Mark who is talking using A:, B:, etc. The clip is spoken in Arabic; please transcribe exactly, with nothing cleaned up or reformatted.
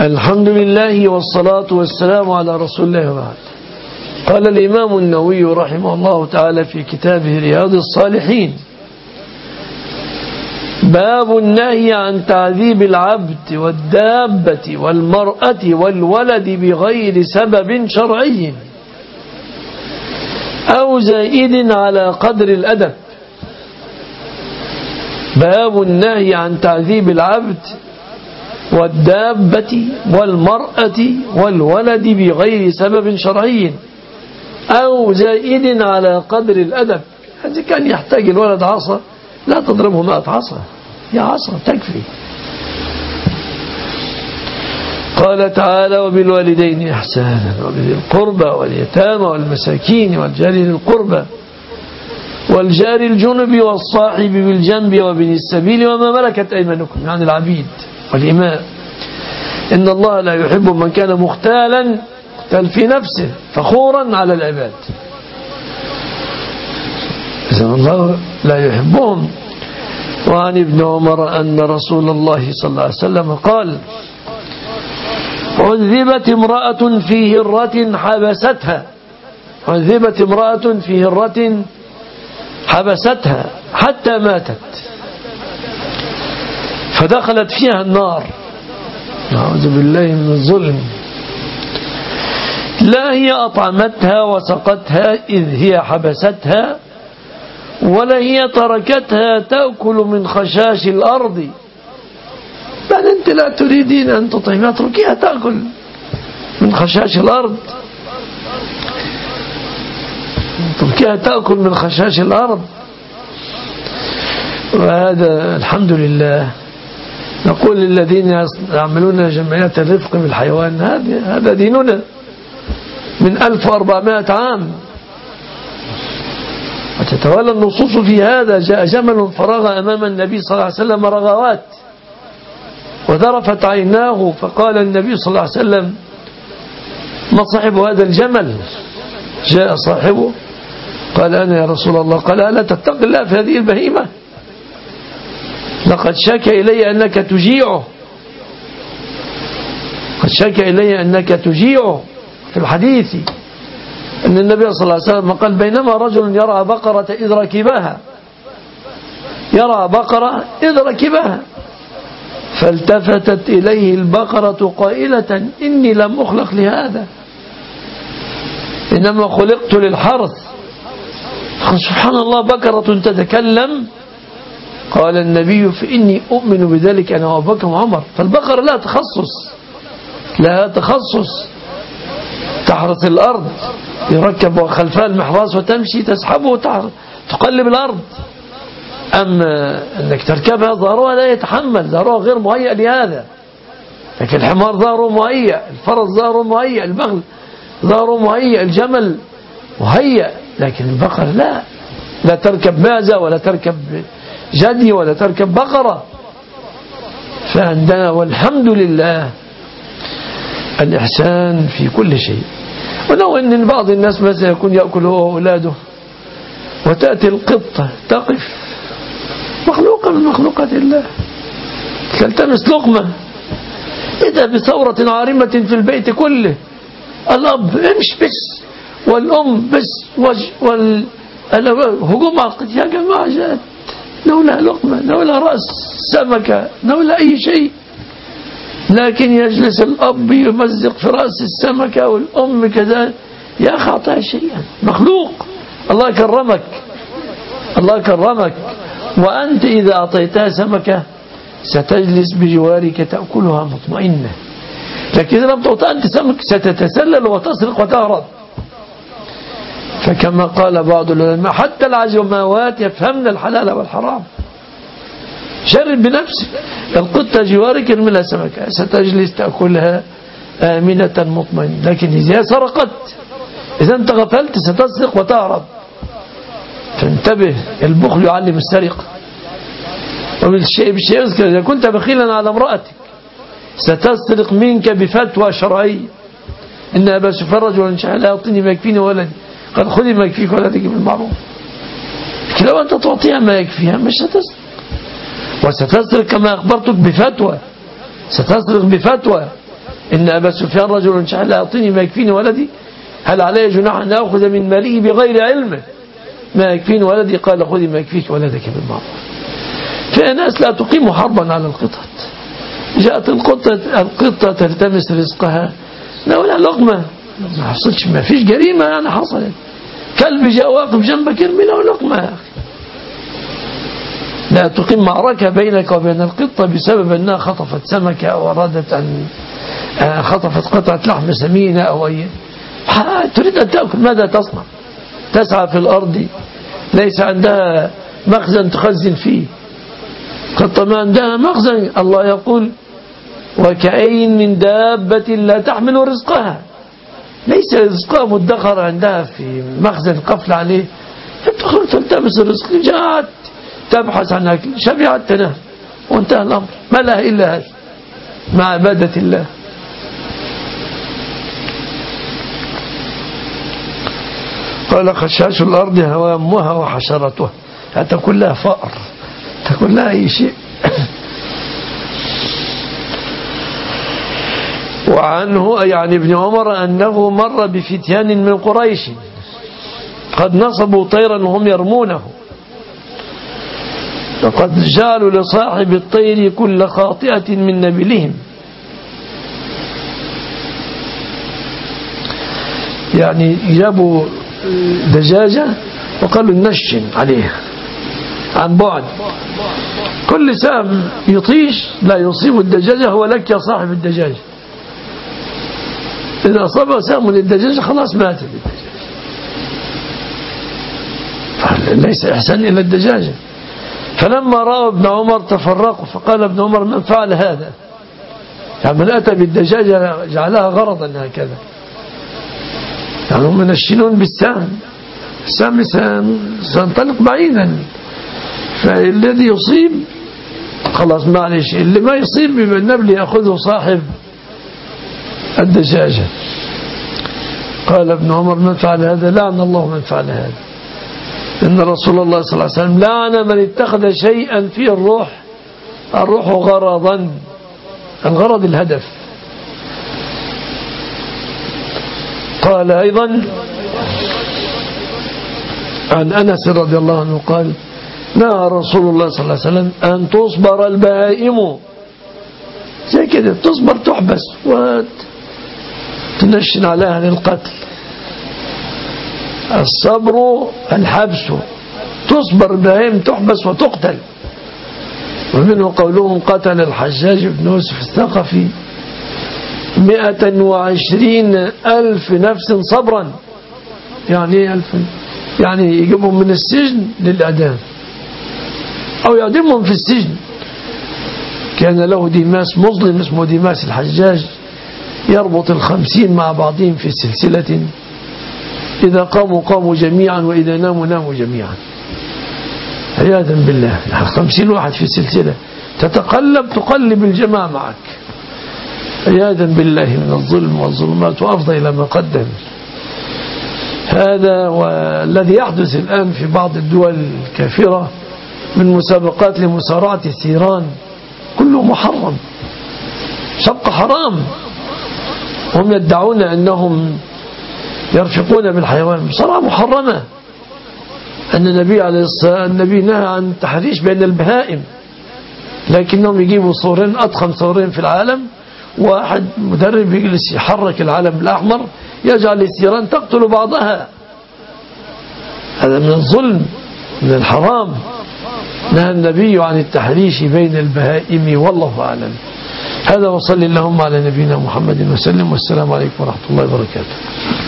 A: الحمد لله والصلاة والسلام على رسول الله وبعد. قال الإمام النووي رحمه الله تعالى في كتابه رياض الصالحين: باب النهي عن تعذيب العبد والدابة والمرأة والولد بغير سبب شرعي أو زائد على قدر الأدب. باب النهي عن تعذيب العبد والدابة والمرأة والولد بغير سبب شرعي أو زائد على قدر الأدب. هذا كان يحتاج الولد عصا، لا تضربه مئة عصا، يا عصا تكفي. قال تعالى: وبالوالدين إحسانا وبذي القربى واليتامى والمساكين والجار ذي القربى والجار الجنب والصاحب بالجنب وابن السبيل وما ملكت أيمانكم، يعني العبيد والإماء، إن الله لا يحب من كان مختالا مختال في نفسه فخورا على العباد. إذن الله لا يحبهم. وعن ابن عمر أن رسول الله صلى الله عليه وسلم قال: عذبت امرأة في هرة حبستها عذبت امرأة في هرة حبستها حتى ماتت فدخلت فيها النار. نعوذ بالله من الظلم. لا هي أطعمتها وسقتها إذ هي حبستها، ولا هي تركتها تأكل من خشاش الأرض. يعني أنت لا تريدين أن تطعمها، تركيها تأكل من خشاش الأرض، تركيها تأكل من خشاش الأرض. وهذا الحمد لله نقول للذين يعملون جمعيات الرفق بالحيوان: هذا ديننا من ألف وأربعمائة عام، وتتوالى النصوص في هذا. جاء جمل فرغ أمام النبي صلى الله عليه وسلم رغوات وذرفت عيناه، فقال النبي صلى الله عليه وسلم: ما صاحب هذا الجمل؟ جاء صاحبه قال: أنا يا رسول الله. قال: ألا تتق الله في هذه البهيمة؟ لقد شكى إلي أنك تجيعه قد شكى إلي أنك تجيعه. في الحديث أن النبي صلى الله عليه وسلم قال: بينما رجل يرى بقرة إذ ركبها يرى بقرة إذ ركبها فالتفتت إليه البقرة قائلة: إني لم أخلق لهذا، إنما خلقت للحرث. سبحان الله، بقرة تتكلم. قال النبي: فإني أؤمن بذلك أنا وأبو بكر وعمر. فالبقرة لها تخصص لها تخصص تحرث الأرض، يركب خلفها المحراث وتمشي تسحبه تقلب الأرض. أما أنك تركبها ظهرها لا يتحمل، ظهرها غير مهيئ لهذا. لكن الحمار ظهره مهيئ، الفرس ظهره مهيئ، البغل ظهره مهيئ، الجمل مهيئ. لكن البقرة لا لا تركب مازة ولا تركب جدي ولا تركب بقرة. فعندنا والحمد لله الإحسان في كل شيء. ولو أن بعض الناس مثلا يكون يأكل هو وأولاده وتأتي القطة تقف، مخلوقة من مخلوقات الله، تلتمس لقمة، إذا بثورة عارمة في البيت كله. الأب امش بس والأم بس والهجوم على القطة. يا جماعة، جاءت نولها لقمة، نولها رأس سمكة، نولها أي شيء، لكن يجلس الأب يمزق في رأس السمكة والأم كذا. يا أخي أعطيها شيئا، مخلوق. الله كرمك الله كرمك وأنت إذا أعطيتها سمكة ستجلس بجوارك تأكلها مطمئنة. لكن إذا لم تعطيها أنت سمك ستتسلل وتسرق وتهرب. فكما قال بعض العلماء: حتى العجماوات يفهمن الحلال والحرام. جرب بنفسك، القطة جوارك ارمي لها سمكة ستجلس تأكلها آمنة مطمئنة. لكن إذا سرقت، إذا أنت غفلت ستسرق وتهرب. فانتبه، البخل يعلم السرقة. وبالشيء بالشيء يذكر: إذا كنت بخيلا على امرأتك ستسرق منك بفتوى شرعية. إن أبا سفيان رجل شاء لا يعطيني ما يكفيني ولدي، قال: خذي ما يكفيك ولدك بالمعروف. لكن لو أنت تعطيها ما يكفيها مش ستسرق. وستسرق كما أخبرتك بفتوى، ستسرق بفتوى. إن أبا سفيان رجل شحيح لا يعطيني ما يكفيني ولدي، هل علي جناح أن أخذ من ماله بغير علمه ما يكفيني ولدي؟ قال خذي ما يكفيك ولدك بالمعروف. في ناس لا تقيم حربا على القطط، جاءت القطة القطة تلتمس رزقها، لا ولا لقمة، ما حصلش، ما فيش جريمة يعني حصلت، كلب جاء واقف جنبك ارمي له لقمة يا أخي. لا تقيم معركة بينك وبين القطة بسبب أنها خطفت سمكة أو أرادت أن خطفت قطعة لحم سمينة أو أي، تريد أن تأكل، ماذا تصنع؟ تسعى في الأرض ليس عندها مخزن تخزن فيه، قطة ما عندها مخزن. الله يقول وكأين من دابة لا تحمل رزقها، ليس رزقها مدخر عندها في مخزن قفل عليه، فتخرج تلتمس الرزق، جاءت تبحث عن أكل، شبعت تنام وانتهى الأمر، ما لها إلا هذا مع عبادة الله. قال خشاش الأرض هوامها وحشرتها، تكون لها فأر، تكون لها أي شيء. وعنه أي عن ابن عمر أنه مر بفتيان من قريش قد نصبوا طيرا وهم يرمونه، فقد جعلوا لصاحب الطير كل خاطئة من نبلهم، يعني جابوا دجاجة وقالوا ننشن عليها عن بعد، كل سهم يطيش لا يصيب الدجاجة هو لك يا صاحب الدجاجة، إذا أصاب سهم للدجاجة خلاص ماتت الدجاجة، ليس إحسان إلى الدجاجة. فلما رأوا ابن عمر تفرقوا، فقال ابن عمر من فعل هذا؟ يعني من أتى بالدجاجة جعلها غرضا هكذا، يعني هم منشنون بالسهم، السهم سينطلق بعيدا، فالذي يصيب خلاص معلش، اللي ما يصيب من النبل يأخذه صاحب الدجاجة. قال ابن عمر من فعل هذا؟ لعن الله من فعل هذا، إن رسول الله صلى الله عليه وسلم لعن من اتخذ شيئا فيه الروح، الروح غرضا، الغرض الهدف. قال أيضا عن أنس رضي الله عنه قال نهى رسول الله صلى الله عليه وسلم أن تصبر البهائم، زي كده تصبر تحبس وتنشن عليها للقتل، الصبر الحبس، تصبر البهائم تحبس وتقتل. ومنه قولهم قتل الحجاج بن يوسف الثقفي مئة وعشرين ألف نفس صبرا، يعني ألف، يعني يجيبهم من السجن للإعدام أو يعدمهم في السجن. كان له ديماس مظلم اسمه ديماس الحجاج يربط الخمسين مع بعضهم في سلسلة، إذا قاموا قاموا جميعا وإذا ناموا ناموا جميعا، عياذا بالله. خمسين واحد في سلسلة تتقلب تقلب الجماعة معك، عياذا بالله من الظلم والظلمات وأفضى إلى ما قدم. هذا والذي يحدث الآن في بعض الدول الكافرة من مسابقات لمسارعة الثيران كله محرم، شق حرام، هم يدعون أنهم يرفقون بالحيوان، بصراحة محرمة. أن النبي عليه الصلاة النبي نهى عن التحريش بين البهائم، لكنهم يجيبوا صورين أضخم صورين في العالم، واحد مدرب يجلس يحرك العلم الأحمر يجعل الثيران تقتل بعضها، هذا من الظلم من الحرام. نهى النبي عن التحريش بين البهائم، والله أعلم. هذا وصلي اللهم على نبينا محمد وسلم، والسلام عليكم ورحمة الله وبركاته.